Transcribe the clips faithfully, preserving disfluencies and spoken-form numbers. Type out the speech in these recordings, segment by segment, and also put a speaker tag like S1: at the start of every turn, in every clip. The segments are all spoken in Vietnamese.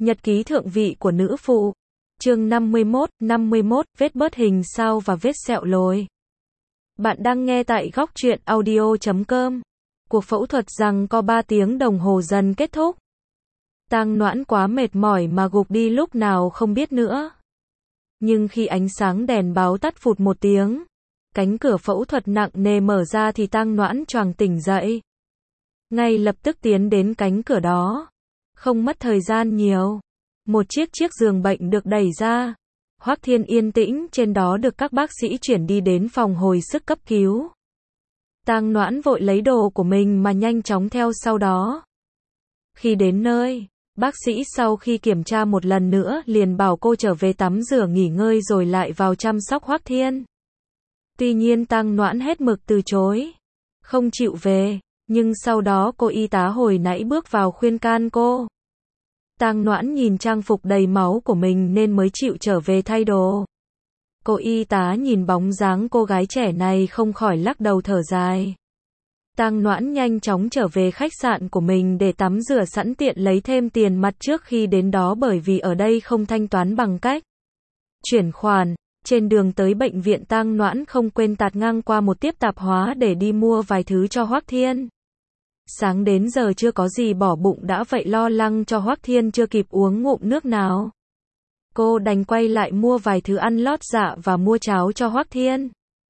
S1: Nhật ký thượng vị của nữ phụ. Chương năm mươi mốt, năm mươi mốt, vết bớt hình sao và vết sẹo lồi. Bạn đang nghe tại góc truyện audio chấm com. Cuộc phẫu thuật giằng co ba tiếng đồng hồ dần kết thúc. Tang Noãn quá mệt mỏi mà gục đi lúc nào không biết nữa. Nhưng khi ánh sáng đèn báo tắt phụt một tiếng, cánh cửa phẫu thuật nặng nề mở ra thì Tang Noãn choàng tỉnh dậy. Ngay lập tức tiến đến cánh cửa đó. Không mất thời gian nhiều. Một chiếc chiếc giường bệnh được đẩy ra. Hoắc Thiên yên tĩnh trên đó được các bác sĩ chuyển đi đến phòng hồi sức cấp cứu. Tang Noãn vội lấy đồ của mình mà nhanh chóng theo sau đó. Khi đến nơi, bác sĩ sau khi kiểm tra một lần nữa liền bảo cô trở về tắm rửa nghỉ ngơi rồi lại vào chăm sóc Hoắc Thiên. Tuy nhiên Tang Noãn hết mực từ chối, không chịu về, nhưng sau đó cô y tá hồi nãy bước vào khuyên can cô. Tang Noãn nhìn trang phục đầy máu của mình nên mới chịu trở về thay đồ. Cô y tá nhìn bóng dáng cô gái trẻ này không khỏi lắc đầu thở dài. Tang Noãn nhanh chóng trở về khách sạn của mình để tắm rửa sẵn tiện lấy thêm tiền mặt trước khi đến đó bởi vì ở đây không thanh toán bằng cách chuyển khoản. Trên đường tới bệnh viện Tang Noãn không quên tạt ngang qua một tiếp tạp hóa để đi mua vài thứ cho Hoắc Thiên. Sáng đến giờ chưa có gì bỏ bụng đã vậy lo lắng cho Hoắc Thiên chưa kịp uống ngụm nước nào. Cô đành quay lại mua vài thứ ăn lót dạ và mua cháo cho Hoắc Thiên.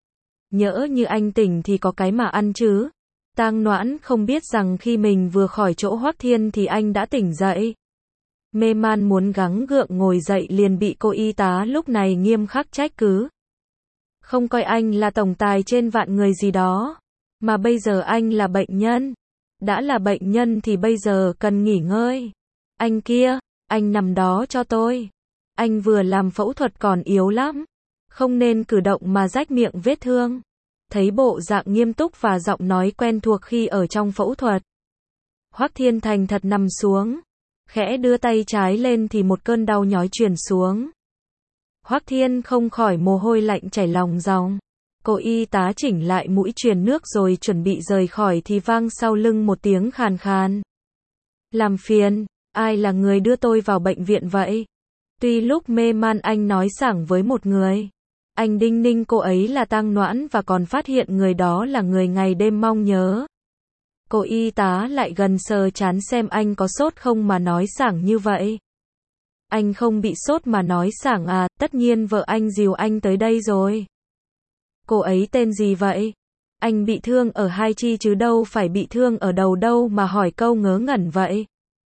S1: Nhỡ như anh tỉnh thì có cái mà ăn chứ. Tang Noãn không biết rằng khi mình vừa khỏi chỗ Hoắc Thiên thì anh đã tỉnh dậy. Mê man muốn gắng gượng ngồi dậy liền bị cô y tá lúc này nghiêm khắc trách cứ. Không coi anh là tổng tài trên vạn người gì đó. Mà bây giờ anh là bệnh nhân. Đã là bệnh nhân thì bây giờ cần nghỉ ngơi. Anh kia, anh nằm đó cho tôi. Anh vừa làm phẫu thuật còn yếu lắm. Không nên cử động mà rách miệng vết thương. Thấy bộ dạng nghiêm túc và giọng nói quen thuộc khi ở trong phẫu thuật. Hoắc Thiên thành thật nằm xuống. Khẽ đưa tay trái lên thì một cơn đau nhói truyền xuống. Hoắc Thiên không khỏi mồ hôi lạnh chảy lòng ròng. Cô y tá chỉnh lại mũi truyền nước rồi chuẩn bị rời khỏi thì vang sau lưng một tiếng khàn khàn. Làm phiền, ai là người đưa tôi vào bệnh viện vậy? Tuy lúc mê man anh nói sảng với một người. Anh đinh ninh cô ấy là Tang Noãn và còn phát hiện người đó là người ngày đêm mong nhớ. Cô y tá lại gần sờ trán xem anh có sốt không mà nói sảng như vậy. Anh không bị sốt mà nói sảng à, tất nhiên vợ anh dìu anh tới đây rồi. Cô ấy tên gì vậy? Anh bị thương ở hai chi chứ đâu phải bị thương ở đầu đâu mà hỏi câu ngớ ngẩn vậy.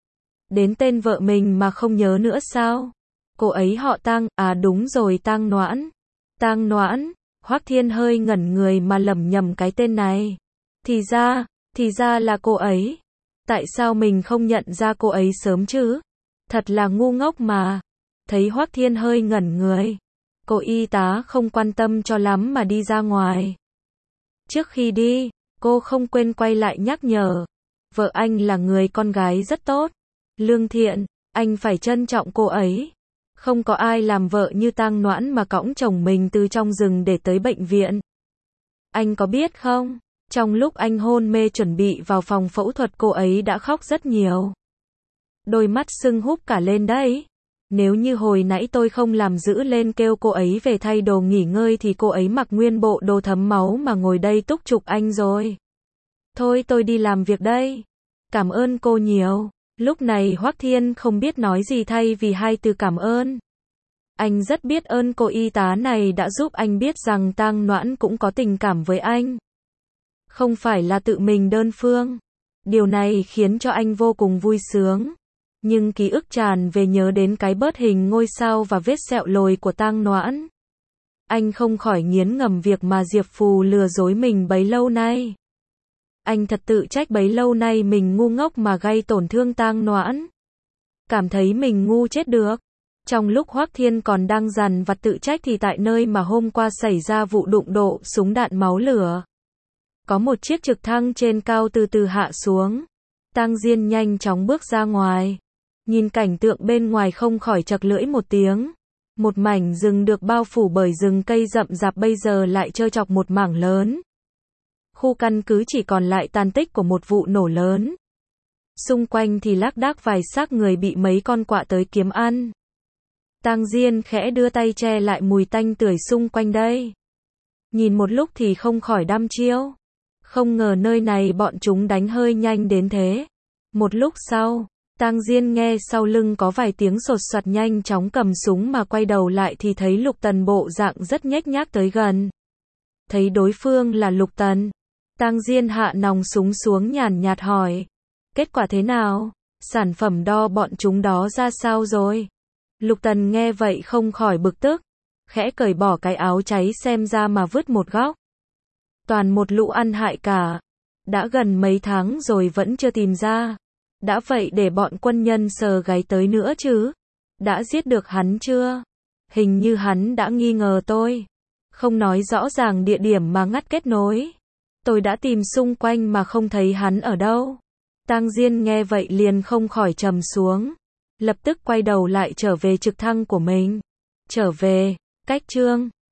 S1: Đến tên vợ mình mà không nhớ nữa sao? Cô ấy họ Tang, à đúng rồi Tang Noãn. Tang Noãn, Hoắc Thiên hơi ngẩn người mà lẩm nhẩm cái tên này. Thì ra, thì ra là cô ấy. Tại sao mình không nhận ra cô ấy sớm chứ? Thật là ngu ngốc mà. Thấy Hoắc Thiên hơi ngẩn người. Cô y tá không quan tâm cho lắm mà đi ra ngoài. Trước khi đi, cô không quên quay lại nhắc nhở. Vợ anh là người con gái rất tốt, lương thiện, anh phải trân trọng cô ấy. Không có ai làm vợ như Tang Noãn mà cõng chồng mình từ trong rừng để tới bệnh viện. Anh có biết không, trong lúc anh hôn mê chuẩn bị vào phòng phẫu thuật cô ấy đã khóc rất nhiều. Đôi mắt sưng húp cả lên đấy. Nếu như hồi nãy tôi không làm giữ lên kêu cô ấy về thay đồ nghỉ ngơi thì cô ấy mặc nguyên bộ đồ thấm máu mà ngồi đây túc chụp anh rồi. Thôi tôi đi làm việc đây. Cảm ơn cô nhiều. Lúc này Hoắc Thiên không biết nói gì thay vì hai từ cảm ơn. Anh rất biết ơn cô y tá này đã giúp anh biết rằng Tang Noãn cũng có tình cảm với anh. Không phải là tự mình đơn phương. Điều này khiến cho anh vô cùng vui sướng. Nhưng ký ức tràn về nhớ đến cái bớt hình ngôi sao và vết sẹo lồi của Tang Noãn. Anh không khỏi nghiến ngầm việc mà Diệp Phù lừa dối mình bấy lâu nay. Anh thật tự trách bấy lâu nay mình ngu ngốc mà gây tổn thương Tang Noãn. Cảm thấy mình ngu chết được. Trong lúc Hoắc Thiên còn đang dằn vặt tự trách thì tại nơi mà hôm qua xảy ra vụ đụng độ súng đạn máu lửa. Có một chiếc trực thăng trên cao từ từ hạ xuống. Tang Diên nhanh chóng bước ra ngoài. Nhìn cảnh tượng bên ngoài không khỏi chật lưỡi một tiếng. Một mảnh rừng được bao phủ bởi rừng cây rậm rạp bây giờ lại trơ trọc một mảng lớn. Khu căn cứ chỉ còn lại tàn tích của một vụ nổ lớn. Xung quanh thì lác đác vài xác người bị mấy con quạ tới kiếm ăn. Tang Diên khẽ đưa tay che lại mùi tanh tưởi xung quanh đây. Nhìn một lúc thì không khỏi đăm chiêu. Không ngờ nơi này bọn chúng đánh hơi nhanh đến thế. Một lúc sau, Tang Diên nghe sau lưng có vài tiếng sột soạt, nhanh chóng cầm súng mà quay đầu lại thì thấy Lục Tần bộ dạng rất nhếch nhác tới gần. Thấy đối phương là Lục Tần, Tang Diên hạ nòng súng xuống nhàn nhạt hỏi. Kết quả thế nào? Sản phẩm đo bọn chúng đó ra sao rồi? Lục Tần nghe vậy không khỏi bực tức. Khẽ cởi bỏ cái áo cháy xem ra mà vứt một góc. Toàn một lũ ăn hại cả. Đã gần mấy tháng rồi vẫn chưa tìm ra. Đã vậy để bọn quân nhân sờ gáy tới nữa chứ. Đã giết được hắn chưa? Hình như hắn đã nghi ngờ tôi. Không nói rõ ràng địa điểm mà ngắt kết nối. Tôi đã tìm xung quanh mà không thấy hắn ở đâu. Tang Diên nghe vậy liền không khỏi trầm xuống. Lập tức quay đầu lại trở về trực thăng của mình. Trở về, cách chương